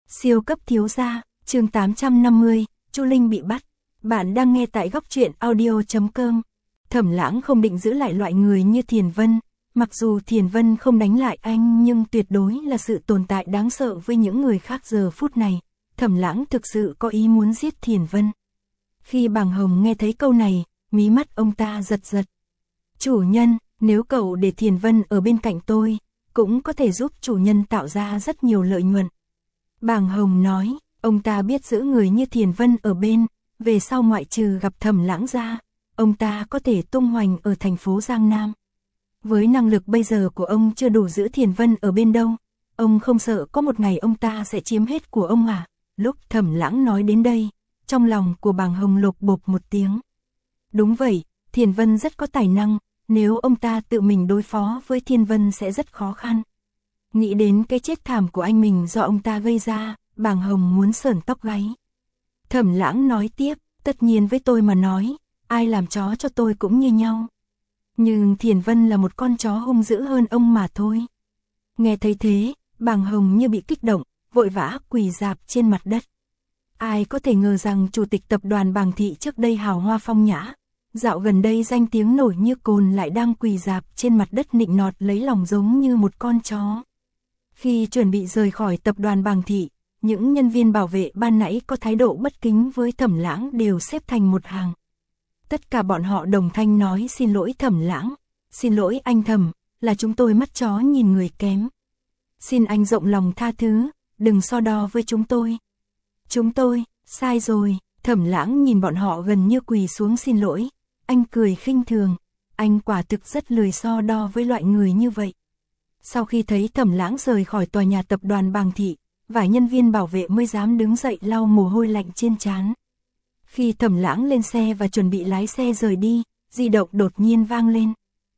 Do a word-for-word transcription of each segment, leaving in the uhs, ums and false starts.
Siêu cấp thiếu gia, chương tám trăm năm mươi, Chu Linh bị bắt. Bạn đang nghe tại góc truyện audio chấm com. Thẩm Lãng không định giữ lại loại người như Thiền Vân, mặc dù Thiền Vân không đánh lại anh nhưng tuyệt đối là sự tồn tại đáng sợ với những người khác giờ phút này. Thẩm Lãng thực sự có ý muốn giết Thiền Vân. Khi Bàng Hồng nghe thấy câu này, mí mắt ông ta giật giật. Chủ nhân, nếu cậu để Thiền Vân ở bên cạnh tôi, cũng có thể giúp chủ nhân tạo ra rất nhiều lợi nhuận. Bàng Hồng nói, ông ta biết giữ người như Thiền Vân ở bên, về sau ngoại trừ gặp Thẩm Lãng ra, ông ta có thể tung hoành ở thành phố Giang Nam. Với năng lực bây giờ của ông chưa đủ giữ Thiền Vân ở bên đâu, ông không sợ có một ngày ông ta sẽ chiếm hết của ông à? Lúc Thẩm Lãng nói đến đây, trong lòng của Bàng Hồng lột bột một tiếng. Đúng vậy, Thiền Vân rất có tài năng, nếu ông ta tự mình đối phó với Thiền Vân sẽ rất khó khăn. Nghĩ đến cái chết thảm của anh mình do ông ta gây ra, Bàng Hồng muốn sởn tóc gáy. Thẩm Lãng nói tiếp, tất nhiên với tôi mà nói, ai làm chó cho tôi cũng như nhau. Nhưng Thiền Vân là một con chó hung dữ hơn ông mà thôi. Nghe thấy thế, Bàng Hồng như bị kích động, vội vã quỳ rạp trên mặt đất. Ai có thể ngờ rằng chủ tịch tập đoàn Bàng Thị trước đây hào hoa phong nhã, dạo gần đây danh tiếng nổi như cồn lại đang quỳ rạp trên mặt đất nịnh nọt lấy lòng giống như một con chó. Khi chuẩn bị rời khỏi tập đoàn Bàng Thị, những nhân viên bảo vệ ban nãy có thái độ bất kính với Thẩm Lãng đều xếp thành một hàng. Tất cả bọn họ đồng thanh nói xin lỗi Thẩm Lãng, xin lỗi anh Thẩm, là chúng tôi mắt chó nhìn người kém. Xin anh rộng lòng tha thứ, đừng so đo với chúng tôi. Chúng tôi, sai rồi, Thẩm Lãng nhìn bọn họ gần như quỳ xuống xin lỗi, anh cười khinh thường, anh quả thực rất lười so đo với loại người như vậy. Sau khi thấy Thẩm Lãng rời khỏi tòa nhà tập đoàn Bàng Thị, vài nhân viên bảo vệ mới dám đứng dậy lau mồ hôi lạnh trên trán. Khi Thẩm Lãng lên xe và chuẩn bị lái xe rời đi, di động đột nhiên vang lên.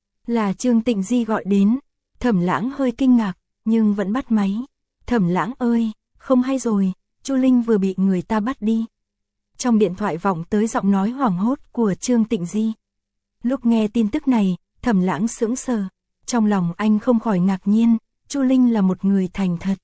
Là Trương Tịnh Di gọi đến, Thẩm Lãng hơi kinh ngạc, nhưng vẫn bắt máy. Thẩm Lãng ơi, không hay rồi, Chu Linh vừa bị người ta bắt đi. Trong điện thoại vọng tới giọng nói hoảng hốt của Trương Tịnh Di. Lúc nghe tin tức này, Thẩm Lãng sững sờ, trong lòng anh không khỏi ngạc nhiên, Chu Linh là một người thành thật.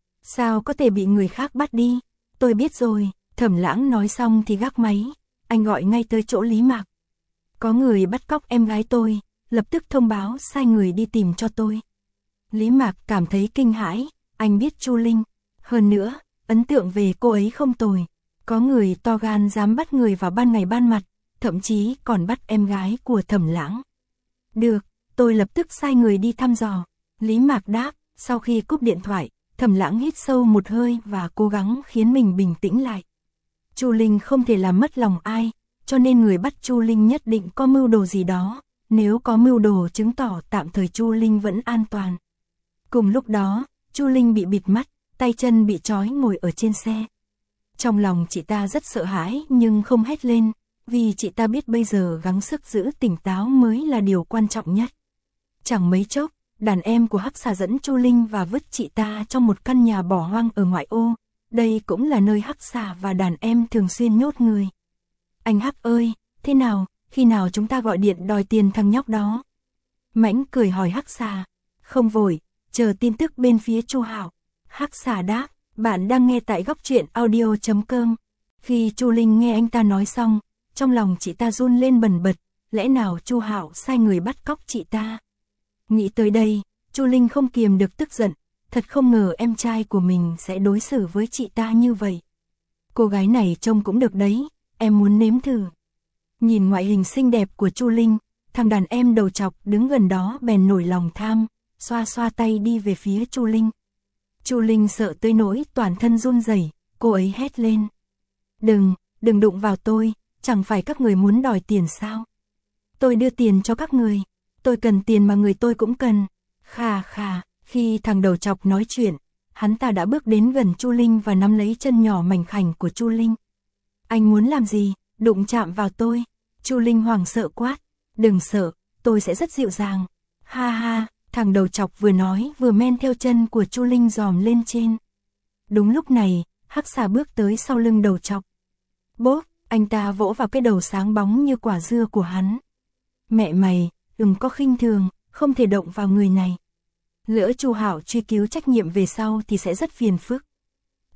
Sao có thể bị người khác bắt đi? Tôi biết rồi, Thẩm Lãng nói xong thì gác máy, anh gọi ngay tới chỗ Lý Mạc. Có người bắt cóc em gái tôi, lập tức thông báo sai người đi tìm cho tôi. Lý Mạc cảm thấy kinh hãi, anh biết Chu Linh, hơn nữa, ấn tượng về cô ấy không tồi. Có người to gan dám bắt người vào ban ngày ban mặt, thậm chí còn bắt em gái của Thẩm Lãng. Được, tôi lập tức sai người đi thăm dò. Lý Mạc đáp, sau khi cúp điện thoại, Thẩm Lãng hít sâu một hơi và cố gắng khiến mình bình tĩnh lại. Chu Linh không thể làm mất lòng ai, cho nên người bắt Chu Linh nhất định có mưu đồ gì đó, nếu có mưu đồ chứng tỏ tạm thời Chu Linh vẫn an toàn. Cùng lúc đó, Chu Linh bị bịt mắt, tay chân bị trói ngồi ở trên xe. Trong lòng chị ta rất sợ hãi nhưng không hét lên, vì chị ta biết bây giờ gắng sức giữ tỉnh táo mới là điều quan trọng nhất. Chẳng mấy chốc, đàn em của Hắc Xà dẫn Chu Linh và vứt chị ta trong một căn nhà bỏ hoang ở ngoại ô. Đây cũng là nơi Hắc Xà và đàn em thường xuyên nhốt người. Anh Hắc ơi, thế nào, khi nào chúng ta gọi điện đòi tiền thằng nhóc đó? Mãnh cười hỏi Hắc Xà. Không vội, chờ tin tức bên phía Chu Hạo. Hắc Xà đáp, bạn đang nghe tại góc truyện audio chấm com. Khi Chu Linh nghe anh ta nói xong, trong lòng chị ta run lên bần bật, lẽ nào Chu Hạo sai người bắt cóc chị ta? Nghĩ tới đây, Chu Linh không kiềm được tức giận, thật không ngờ em trai của mình sẽ đối xử với chị ta như vậy. Cô gái này trông cũng được đấy, em muốn nếm thử. Nhìn ngoại hình xinh đẹp của Chu Linh, thằng đàn em đầu trọc đứng gần đó bèn nổi lòng tham, xoa xoa tay đi về phía Chu Linh. Chu Linh sợ tới nỗi toàn thân run rẩy, cô ấy hét lên. Đừng, đừng đụng vào tôi, chẳng phải các người muốn đòi tiền sao? Tôi đưa tiền cho các người, tôi cần tiền mà người tôi cũng cần. Khà khà, khi thằng đầu trọc nói chuyện, hắn ta đã bước đến gần Chu Linh và nắm lấy chân nhỏ mảnh khảnh của Chu Linh. Anh muốn làm gì, đụng chạm vào tôi? Chu Linh hoảng sợ quát. Đừng sợ, tôi sẽ rất dịu dàng. Ha ha. Thằng đầu trọc vừa nói vừa men theo chân của Chu Linh dòm lên trên. Đúng lúc này, Hắc Xà bước tới sau lưng đầu trọc. Bốp, anh ta vỗ vào cái đầu sáng bóng như quả dưa của hắn. Mẹ mày, đừng có khinh thường, không thể động vào người này. Lỡ Chu Hạo truy cứu trách nhiệm về sau thì sẽ rất phiền phức.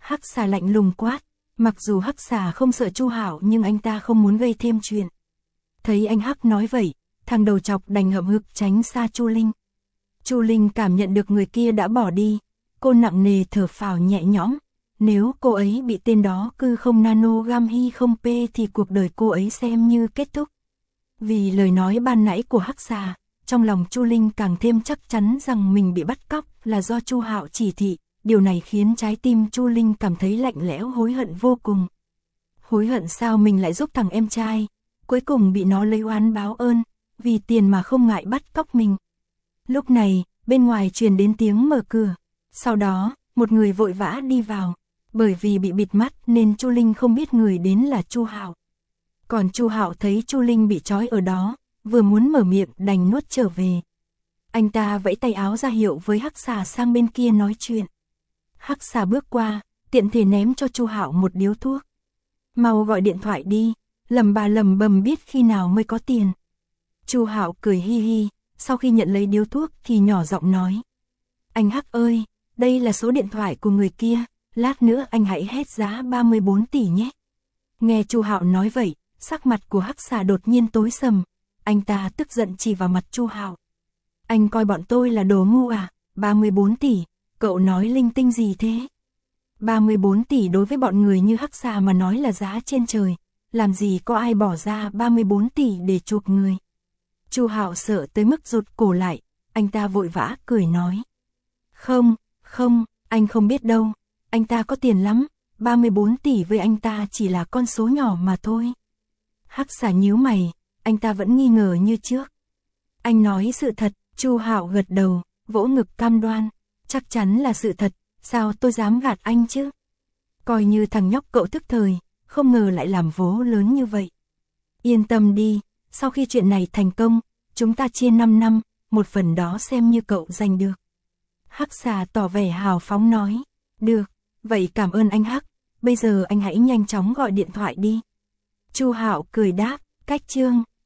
Hắc xà lạnh lùng quát, mặc dù Hắc xà không sợ Chu Hạo nhưng anh ta không muốn gây thêm chuyện. Thấy anh Hắc nói vậy, thằng đầu chọc đành hậm hực tránh xa Chu Linh. Chu Linh cảm nhận được người kia đã bỏ đi, cô nặng nề thở phào nhẹ nhõm, nếu cô ấy bị tên đó cư không nano gam hy không p thì cuộc đời cô ấy xem như kết thúc. Vì lời nói ban nãy của Hắc xà, trong lòng Chu Linh càng thêm chắc chắn rằng mình bị bắt cóc là do Chu Hạo chỉ thị, điều này khiến trái tim Chu Linh cảm thấy lạnh lẽo hối hận vô cùng. Hối hận sao mình lại giúp thằng em trai, cuối cùng bị nó lấy oán báo ơn, vì tiền mà không ngại bắt cóc mình. Lúc này, bên ngoài truyền đến tiếng mở cửa, sau đó, một người vội vã đi vào, bởi vì bị bịt mắt nên Chu Linh không biết người đến là Chu Hạo. Còn Chu Hạo thấy Chu Linh bị trói ở đó, vừa muốn mở miệng đành nuốt trở về. Anh ta vẫy tay áo ra hiệu với Hắc xà sang bên kia nói chuyện. Hắc xà bước qua, tiện thể ném cho Chu Hạo một điếu thuốc. Mau gọi điện thoại đi, lầm bà lầm bầm biết khi nào mới có tiền. Chu Hạo cười hi hi, sau khi nhận lấy điếu thuốc thì nhỏ giọng nói. Anh Hắc ơi, đây là số điện thoại của người kia, lát nữa anh hãy hét giá ba mươi bốn tỷ nhé. Nghe Chu Hạo nói vậy, sắc mặt của Hắc xà đột nhiên tối sầm, anh ta tức giận chỉ vào mặt Chu Hạo. Anh coi bọn tôi là đồ ngu à, ba mươi bốn tỷ, cậu nói linh tinh gì thế? ba mươi bốn tỷ đối với bọn người như Hắc xà mà nói là giá trên trời, làm gì có ai bỏ ra ba mươi bốn tỷ để chuộc người. Chu Hạo sợ tới mức rụt cổ lại, anh ta vội vã cười nói. Không, không, anh không biết đâu, anh ta có tiền lắm, ba mươi bốn tỷ với anh ta chỉ là con số nhỏ mà thôi. Hắc xà nhíu mày, anh ta vẫn nghi ngờ như trước. Anh nói sự thật, Chu Hạo gật đầu, vỗ ngực cam đoan, chắc chắn là sự thật, sao tôi dám gạt anh chứ? Coi như thằng nhóc cậu thức thời, không ngờ lại làm vố lớn như vậy. Yên tâm đi, sau khi chuyện này thành công, chúng ta chia năm năm, một phần đó xem như cậu giành được. Hắc xà tỏ vẻ hào phóng nói, được, vậy cảm ơn anh Hắc, bây giờ anh hãy nhanh chóng gọi điện thoại đi. Chu Hạo cười đáp, cách chương.